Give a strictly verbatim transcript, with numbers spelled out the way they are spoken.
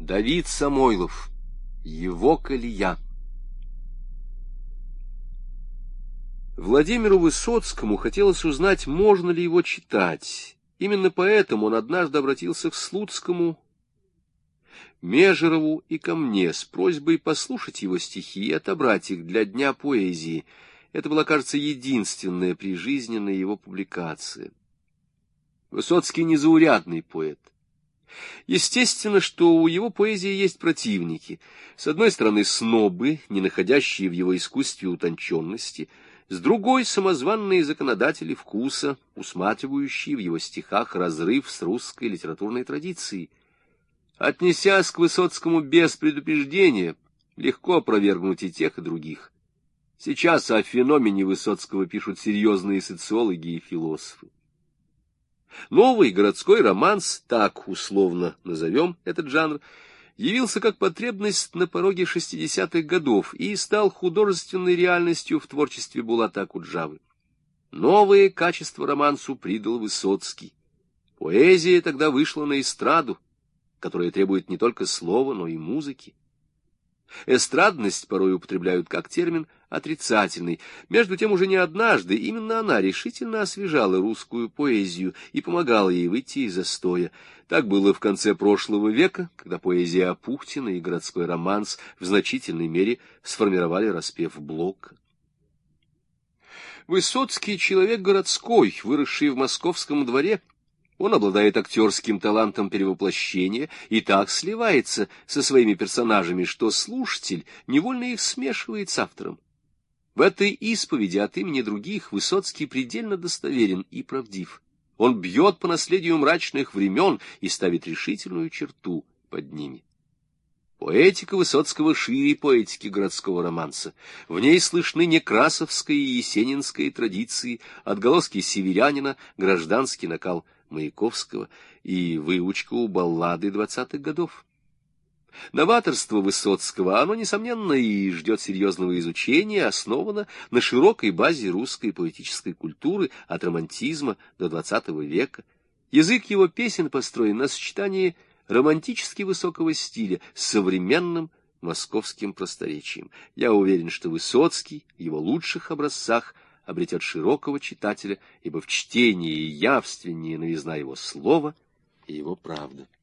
Давид Самойлов. Его колея. Владимиру Высоцкому хотелось узнать, можно ли его читать. Именно поэтому он однажды обратился к Слуцкому, Межерову и ко мне с просьбой послушать его стихи и отобрать их для Дня поэзии. Это была, кажется, единственная прижизненная его публикация. Высоцкий незаурядный поэт. Естественно, что у его поэзии есть противники. С одной стороны, снобы, не находящие в его искусстве утонченности, с другой — самозванные законодатели вкуса, усматривающие в его стихах разрыв с русской литературной традицией. Отнесясь к Высоцкому без предупреждения, легко опровергнуть и тех, и других. Сейчас о феномене Высоцкого пишут серьезные социологи и философы. Новый городской романс, так условно назовем этот жанр, явился как потребность на пороге шестидесятых годов и стал художественной реальностью в творчестве Булата Акуджавы. Новые качества романсу придал Высоцкий. Поэзия тогда вышла на эстраду, которая требует не только слова, но и музыки. Эстрадность порой употребляют как термин отрицательный. Между тем, уже не однажды именно она решительно освежала русскую поэзию и помогала ей выйти из застоя. Так было в конце прошлого века, когда поэзия Апухтина и городской романс в значительной мере сформировали распев Блока. Высоцкий — человек городской, выросший в московском дворе. Он обладает актерским талантом перевоплощения и так сливается со своими персонажами, что слушатель невольно их смешивает с автором. В этой исповеди от имени других Высоцкий предельно достоверен и правдив. Он бьет по наследию мрачных времен и ставит решительную черту под ними. Поэтика Высоцкого шире поэтики городского романса. В ней слышны некрасовская и есенинская традиции, отголоски северянина, гражданский накал Маяковского и выучка у баллады двадцатых годов. Новаторство Высоцкого, оно, несомненно, и ждет серьезного изучения, основано на широкой базе русской поэтической культуры от романтизма до двадцатого века. Язык его песен построен на сочетании романтически высокого стиля с современным московским просторечием. Я уверен, что Высоцкий в его лучших образцах обретет широкого читателя, ибо в чтении явственнее новизна его слова и его правда.